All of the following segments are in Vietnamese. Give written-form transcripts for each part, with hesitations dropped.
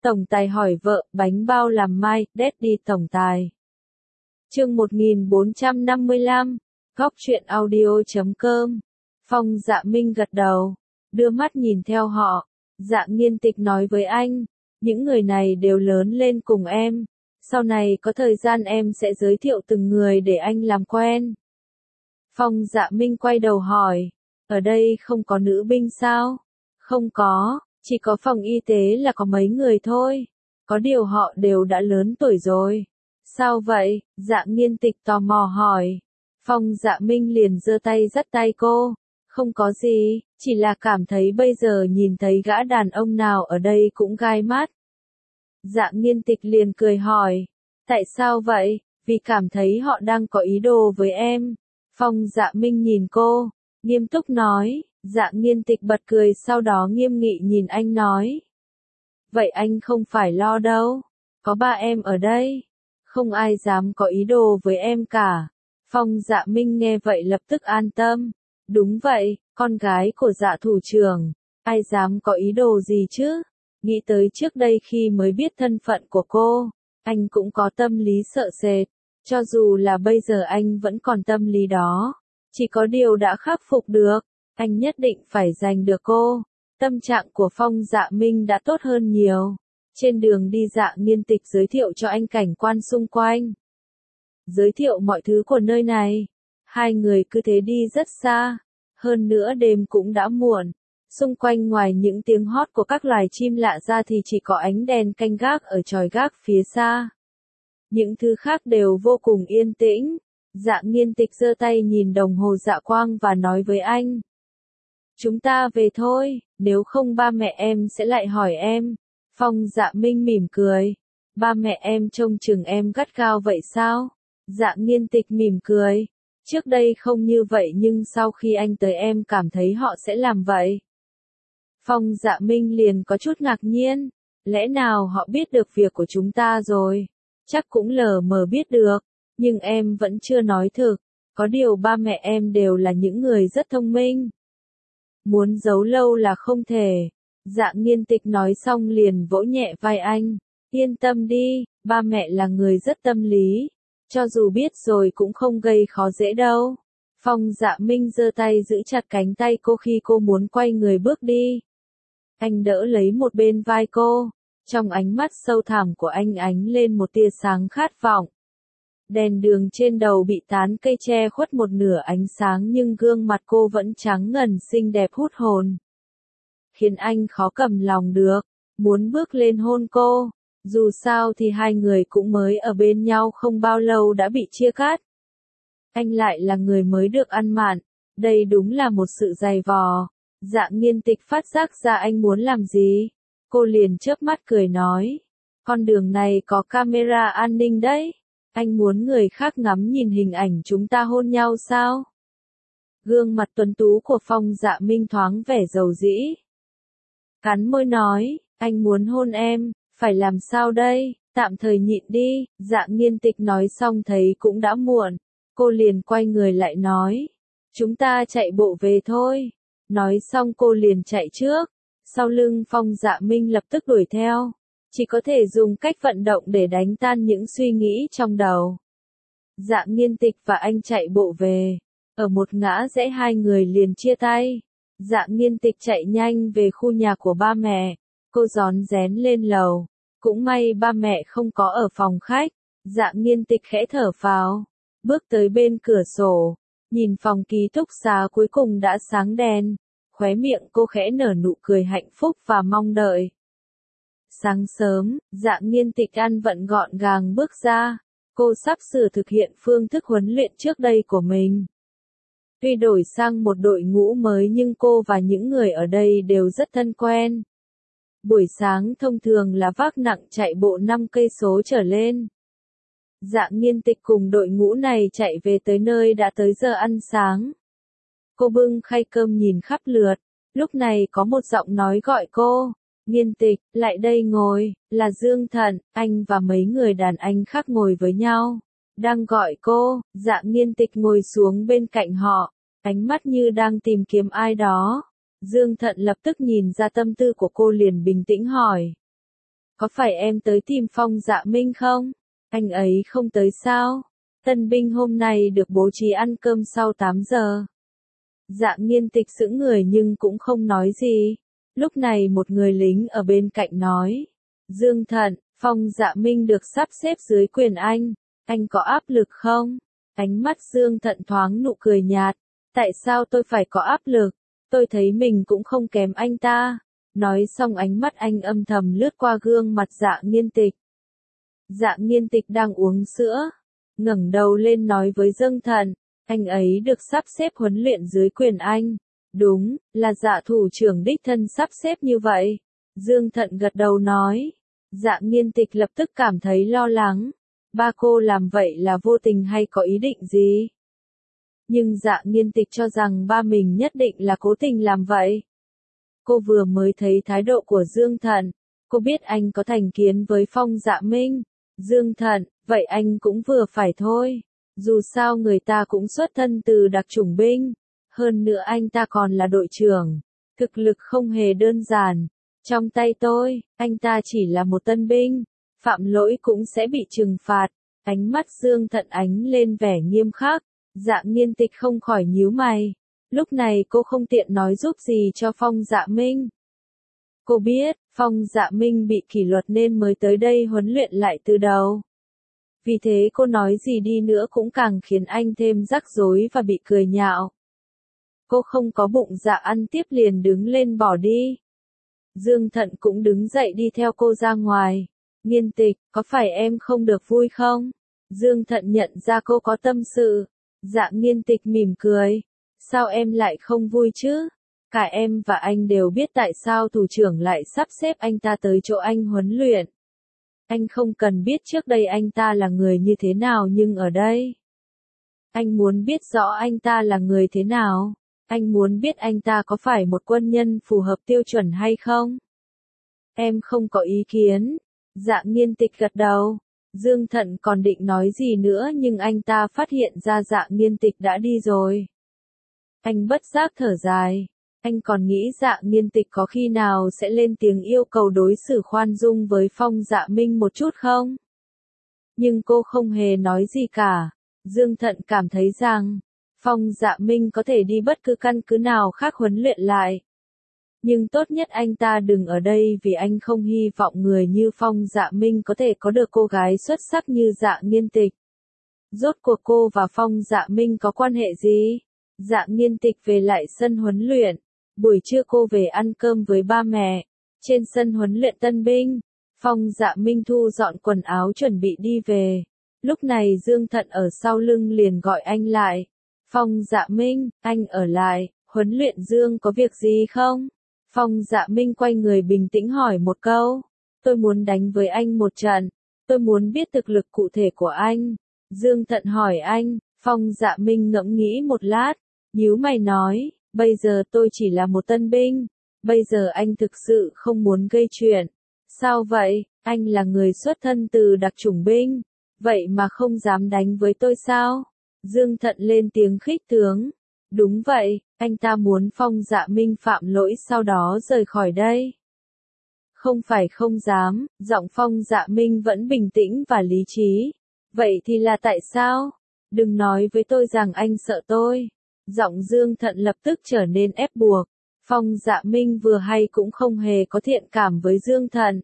Tổng tài hỏi vợ, bánh bao làm mai, Daddy tổng tài. Chương 1455, Góc truyện audio.com. Phong Dạ Minh gật đầu, đưa mắt nhìn theo họ. Dạ Nghiên Tịch nói với anh, những người này đều lớn lên cùng em. Sau này có thời gian em sẽ giới thiệu từng người để anh làm quen. Phong Dạ Minh quay đầu hỏi, ở đây không có nữ binh sao? Không có, chỉ có phòng y tế là có mấy người thôi. Có điều họ đều đã lớn tuổi rồi. Sao vậy? Dạ Nghiên Tịch tò mò hỏi. Phong Dạ Minh liền giơ tay dắt tay cô. Không có gì, chỉ là cảm thấy bây giờ nhìn thấy gã đàn ông nào ở đây cũng gai mắt. Dạ Nghiên Tịch liền cười hỏi. Tại sao vậy? Vì cảm thấy họ đang có ý đồ với em. Phong Dạ Minh nhìn cô, nghiêm túc nói. Dạ Nghiên Tịch bật cười sau đó nghiêm nghị nhìn anh nói. Vậy anh không phải lo đâu. Có ba em ở đây. Không ai dám có ý đồ với em cả. Phong Dạ Minh nghe vậy lập tức an tâm. Đúng vậy, con gái của Dạ thủ trưởng. Ai dám có ý đồ gì chứ? Nghĩ tới trước đây khi mới biết thân phận của cô, anh cũng có tâm lý sợ sệt. Cho dù là bây giờ anh vẫn còn tâm lý đó. Chỉ có điều đã khắc phục được. Anh nhất định phải giành được cô. Tâm trạng của Phong Dạ Minh đã tốt hơn nhiều. Trên đường đi Dạ Nghiên Tịch giới thiệu cho anh cảnh quan xung quanh. Giới thiệu mọi thứ của nơi này. Hai người cứ thế đi rất xa. Hơn nữa đêm cũng đã muộn. Xung quanh ngoài những tiếng hót của các loài chim lạ ra thì chỉ có ánh đèn canh gác ở chòi gác phía xa. Những thứ khác đều vô cùng yên tĩnh. Dạ Nghiên Tịch giơ tay nhìn đồng hồ dạ quang và nói với anh. Chúng ta về thôi, nếu không ba mẹ em sẽ lại hỏi em. Phong Dạ Minh mỉm cười. Ba mẹ em trông chừng em gắt gao vậy sao? Dạ Nghiên Tịch mỉm cười. Trước đây không như vậy nhưng sau khi anh tới em cảm thấy họ sẽ làm vậy. Phong Dạ Minh liền có chút ngạc nhiên. Lẽ nào họ biết được việc của chúng ta rồi? Chắc cũng lờ mờ biết được. Nhưng em vẫn chưa nói thực. Có điều ba mẹ em đều là những người rất thông minh. Muốn giấu lâu là không thể. Dạ Nghiên Tịch nói xong liền vỗ nhẹ vai anh. Yên tâm đi, ba mẹ là người rất tâm lý. Cho dù biết rồi cũng không gây khó dễ đâu. Phong Dạ Minh giơ tay giữ chặt cánh tay cô khi cô muốn quay người bước đi. Anh đỡ lấy một bên vai cô. Trong ánh mắt sâu thẳm của anh ánh lên một tia sáng khát vọng. Đèn đường trên đầu bị tán cây che khuất một nửa ánh sáng nhưng gương mặt cô vẫn trắng ngần xinh đẹp hút hồn. Khiến anh khó cầm lòng được, muốn bước lên hôn cô. Dù sao thì hai người cũng mới ở bên nhau không bao lâu đã bị chia cắt. Anh lại là người mới được ăn mạn, đây đúng là một sự dày vò. Dạ Nghiên Tịch phát giác ra anh muốn làm gì. Cô liền chớp mắt cười nói. Con đường này có camera an ninh đấy. Anh muốn người khác ngắm nhìn hình ảnh chúng ta hôn nhau sao? Gương mặt tuấn tú của Phong Dạ Minh thoáng vẻ dầu dĩ. Cắn môi nói, anh muốn hôn em, phải làm sao đây, tạm thời nhịn đi. Dạ Nghiên Tịch nói xong thấy cũng đã muộn. Cô liền quay người lại nói. Chúng ta chạy bộ về thôi. Nói xong cô liền chạy trước. Sau lưng Phong Dạ Minh lập tức đuổi theo. Chỉ có thể dùng cách vận động để đánh tan những suy nghĩ trong đầu. Dạ Nghiên Tịch và anh chạy bộ về. Ở một ngã rẽ hai người liền chia tay. Dạ Nghiên Tịch chạy nhanh về khu nhà của ba mẹ. Cô rón rén lên lầu. Cũng may ba mẹ không có ở phòng khách. Dạ Nghiên Tịch khẽ thở phào. Bước tới bên cửa sổ. Nhìn phòng ký túc xá cuối cùng đã sáng đèn. Khóe miệng cô khẽ nở nụ cười hạnh phúc và mong đợi. Sáng sớm, Dạ Nghiên Tịch ăn vận gọn gàng bước ra. Cô sắp sửa thực hiện phương thức huấn luyện trước đây của mình. Tuy đổi sang một đội ngũ mới nhưng cô và những người ở đây đều rất thân quen. Buổi sáng thông thường là vác nặng chạy bộ 5 cây số trở lên. Dạ Nghiên Tịch cùng đội ngũ này chạy về tới nơi đã tới giờ ăn sáng. Cô bưng khay cơm nhìn khắp lượt. Lúc này có một giọng nói gọi cô. Nghiên Tịch, lại đây ngồi, là Dương Thận, anh và mấy người đàn anh khác ngồi với nhau. Đang gọi cô. Dạ Nghiên Tịch ngồi xuống bên cạnh họ, ánh mắt như đang tìm kiếm ai đó. Dương Thận lập tức nhìn ra tâm tư của cô liền bình tĩnh hỏi. có phải em tới tìm Phong Dạ Minh không? Anh ấy không tới sao? Tân binh hôm nay được bố trí ăn cơm sau 8 giờ. Dạ Nghiên Tịch sững người nhưng cũng không nói gì. Lúc này một người lính ở bên cạnh nói. Dương Thận, Phong Dạ Minh được sắp xếp dưới quyền anh có áp lực không? Ánh mắt Dương Thận thoáng nụ cười nhạt. Tại sao tôi phải có áp lực? Tôi thấy mình cũng không kém anh ta. Nói xong ánh mắt anh âm thầm lướt qua gương mặt Dạ Nghiên Tịch. Dạ Nghiên Tịch đang uống sữa. Ngẩng đầu lên nói với Dương Thận. Anh ấy được sắp xếp huấn luyện dưới quyền anh. Đúng, là Dạ thủ trưởng đích thân sắp xếp như vậy. Dương Thận gật đầu nói. Dạ Nghiên Tịch lập tức cảm thấy lo lắng. Ba cô làm vậy là vô tình hay có ý định gì? Nhưng Dạ Nghiên Tịch cho rằng ba mình nhất định là cố tình làm vậy. Cô vừa mới thấy thái độ của Dương Thận. Cô biết anh có thành kiến với Phong Dạ Minh. Dương Thận, vậy anh cũng vừa phải thôi. Dù sao người ta cũng xuất thân từ đặc chủng binh. Hơn nữa anh ta còn là đội trưởng. Thực lực không hề đơn giản. Trong tay tôi, anh ta chỉ là một tân binh. Phạm lỗi cũng sẽ bị trừng phạt. Ánh mắt Dương Thận ánh lên vẻ nghiêm khắc. Dạ Nghiên Tịch không khỏi nhíu mày. Lúc này cô không tiện nói giúp gì cho Phong Dạ Minh. Cô biết, Phong Dạ Minh bị kỷ luật nên mới tới đây huấn luyện lại từ đầu. Vì thế cô nói gì đi nữa cũng càng khiến anh thêm rắc rối và bị cười nhạo. Cô không có bụng dạ ăn tiếp liền đứng lên bỏ đi. Dương Thận cũng đứng dậy đi theo cô ra ngoài. Nghiên Tịch, có phải em không được vui không? Dương Thận nhận ra cô có tâm sự. Dạ Nghiên Tịch mỉm cười. Sao em lại không vui chứ? Cả em và anh đều biết tại sao thủ trưởng lại sắp xếp anh ta tới chỗ anh huấn luyện. Anh không cần biết trước đây anh ta là người như thế nào nhưng ở đây. Anh muốn biết rõ anh ta là người thế nào. Anh muốn biết anh ta có phải một quân nhân phù hợp tiêu chuẩn hay không? Em không có ý kiến. Dạ Nghiên Tịch gật đầu. Dương Thận còn định nói gì nữa nhưng anh ta phát hiện ra Dạ Nghiên Tịch đã đi rồi. Anh bất giác thở dài. Anh còn nghĩ Dạ Nghiên Tịch có khi nào sẽ lên tiếng yêu cầu đối xử khoan dung với Phong Dạ Minh một chút không? Nhưng cô không hề nói gì cả. Dương Thận cảm thấy rằng, Phong Dạ Minh có thể đi bất cứ căn cứ nào khác huấn luyện lại. Nhưng tốt nhất anh ta đừng ở đây vì anh không hy vọng người như Phong Dạ Minh có thể có được cô gái xuất sắc như Dạ Nghiên Tịch. Rốt cuộc cô và Phong Dạ Minh có quan hệ gì? Dạ Nghiên Tịch về lại sân huấn luyện. Buổi trưa cô về ăn cơm với ba mẹ. Trên sân huấn luyện tân binh, Phong Dạ Minh thu dọn quần áo chuẩn bị đi về. Lúc này Dương Thận ở sau lưng liền gọi anh lại. Phong Dạ Minh, anh ở lại, huấn luyện Dương có việc gì không? Phong Dạ Minh quay người bình tĩnh hỏi một câu. Tôi muốn đánh với anh một trận. Tôi muốn biết thực lực cụ thể của anh. Dương Thận hỏi anh. Phong Dạ Minh ngẫm nghĩ một lát. Nhíu mày nói. Bây giờ tôi chỉ là một tân binh. Bây giờ anh thực sự không muốn gây chuyện. Sao vậy? Anh là người xuất thân từ đặc chủng binh. Vậy mà không dám đánh với tôi sao? Dương Thận lên tiếng khích tướng. Đúng vậy, anh ta muốn Phong Dạ Minh phạm lỗi sau đó rời khỏi đây. Không phải không dám, giọng Phong Dạ Minh vẫn bình tĩnh và lý trí. Vậy thì là tại sao? Đừng nói với tôi rằng anh sợ tôi. Giọng Dương Thận lập tức trở nên ép buộc. Phong Dạ Minh vừa hay cũng không hề có thiện cảm với Dương Thận.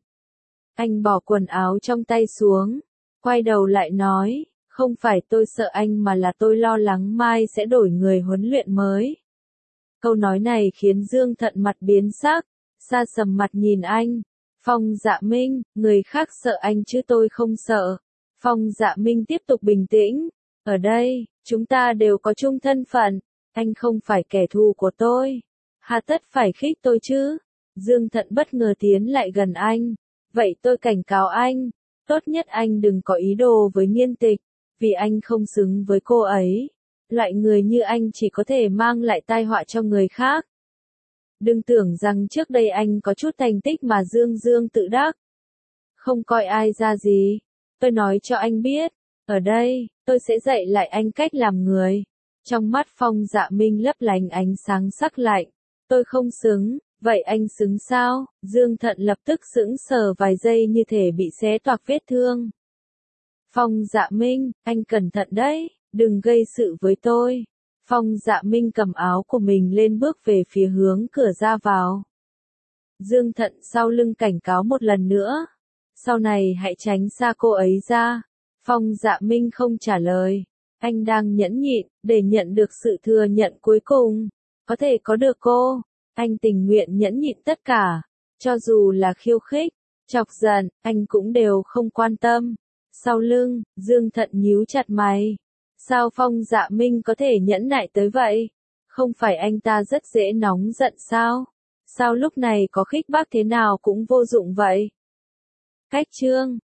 Anh bỏ quần áo trong tay xuống, quay đầu lại nói, không phải tôi sợ anh mà là tôi lo lắng mai sẽ đổi người huấn luyện mới. Câu nói này khiến Dương Thận mặt biến sắc, sa sầm mặt nhìn anh. Phong Dạ Minh, người khác sợ anh chứ tôi không sợ. Phong Dạ Minh tiếp tục bình tĩnh. Ở đây, chúng ta đều có chung thân phận. Anh không phải kẻ thù của tôi. Hà tất phải khích tôi chứ. Dương Thận bất ngờ tiến lại gần anh. Vậy tôi cảnh cáo anh. Tốt nhất anh đừng có ý đồ với Nghiên Tịch. Vì anh không xứng với cô ấy. Loại người như anh chỉ có thể mang lại tai họa cho người khác. Đừng tưởng rằng trước đây anh có chút thành tích mà Dương tự đắc. Không coi ai ra gì. Tôi nói cho anh biết. Ở đây, tôi sẽ dạy lại anh cách làm người. Trong mắt Phong Dạ Minh lấp lánh ánh sáng sắc lạnh. Tôi không xứng, Vậy anh xứng sao? Dương Thận lập tức sững sờ vài giây như thể bị xé toạc vết thương. Phong Dạ Minh, anh cẩn thận đấy, đừng gây sự với tôi. Phong Dạ Minh cầm áo của mình lên bước về phía hướng cửa ra vào. Dương Thận sau lưng cảnh cáo một lần nữa. Sau này hãy tránh xa cô ấy ra. Phong Dạ Minh không trả lời. Anh đang nhẫn nhịn, để nhận được sự thừa nhận cuối cùng. Có thể có được cô. Anh tình nguyện nhẫn nhịn tất cả. Cho dù là khiêu khích, chọc giận, anh cũng đều không quan tâm. Sau lưng, Dương Thận nhíu chặt mày. Sao Phong Dạ Minh có thể nhẫn nại tới vậy? Không phải anh ta rất dễ nóng giận sao? Sao lúc này có khích bác thế nào cũng vô dụng vậy? Cách chương